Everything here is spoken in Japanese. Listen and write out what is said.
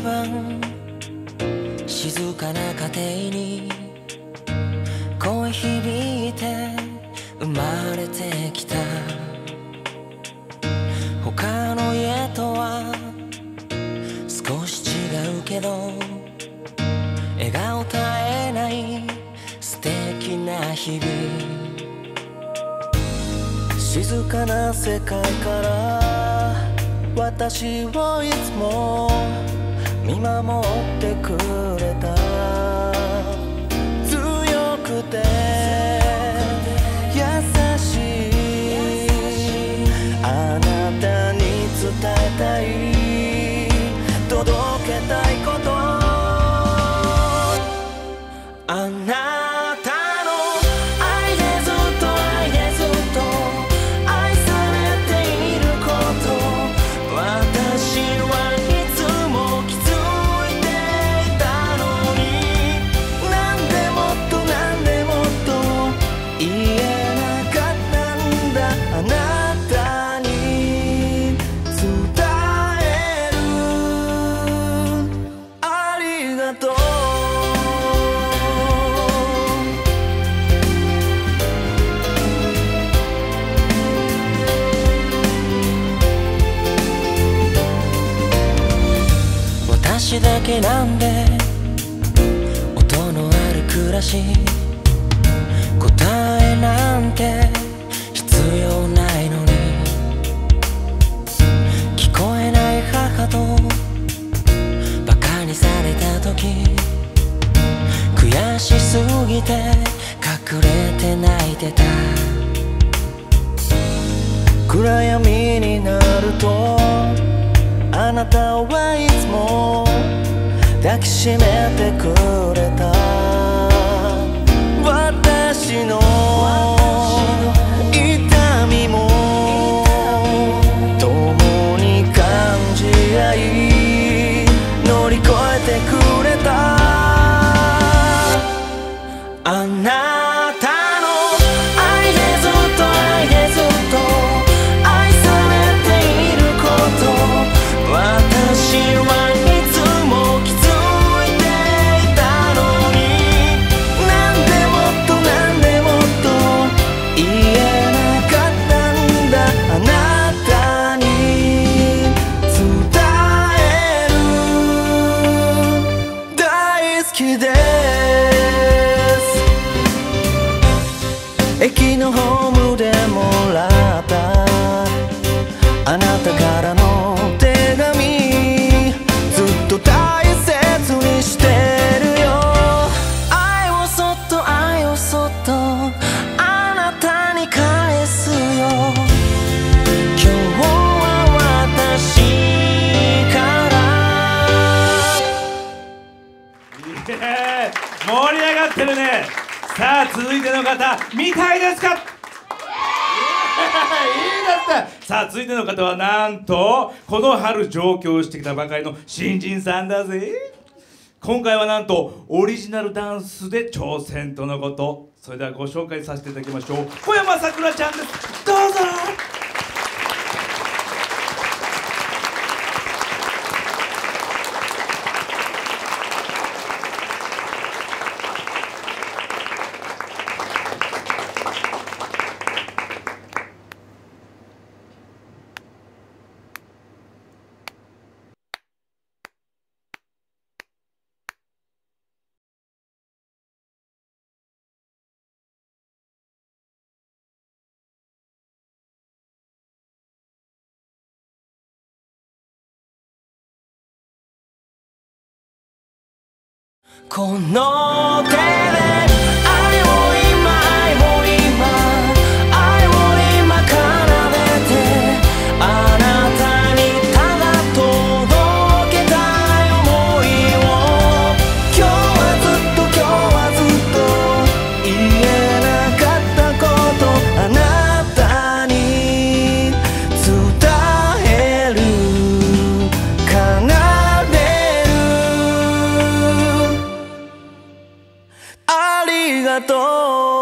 晩静かな家庭に声響いて生まれてきた。他の家とは少し違うけど笑顔絶えない素敵な日々。静かな世界から私をいつも見守ってくれた。強くて優しいあなたに伝えたい届けたいこと、あなたの愛でずっと愛でずっと愛されていること、私はいつも気づいていたのに、なんでもっとなんでもっと言えなかったんだ。あなたに伝えるありがとう。私だけなんで音のある暮らし、答えなんて必要ないのに、聞こえない母とバカにされた時、悔しすぎて隠れて泣いてた。暗闇になるとあなたはいつも抱きしめてくれた。私の痛みも共に感じ合い乗り越えてくれた。あなたの愛でずっと愛でずっと愛されていること、私はいつも気づいていたのに、なんでもっとなんでもっと言えなかったんだ。あなたに伝える大好きです。駅のホームでもらったあなたからの手紙、ずっと大切にしてるよ。愛をそっと愛をそっとあなたに返すよ。今日は私から盛り上がってるね。さあ続いての方見たいですか？いいだった。さあ続いての方はなんとこの春上京してきたばかりの新人さんだぜ。今回はなんとオリジナルダンスで挑戦とのこと。それではご紹介させていただきましょう。小山さくらちゃんです。どうぞ。 この手で愛を今愛を今愛を今奏でて、あなたにただ届けたい想いを、今日はずっと今日はずっと言えなかったこと、あなたに伝える奏でるありがとう。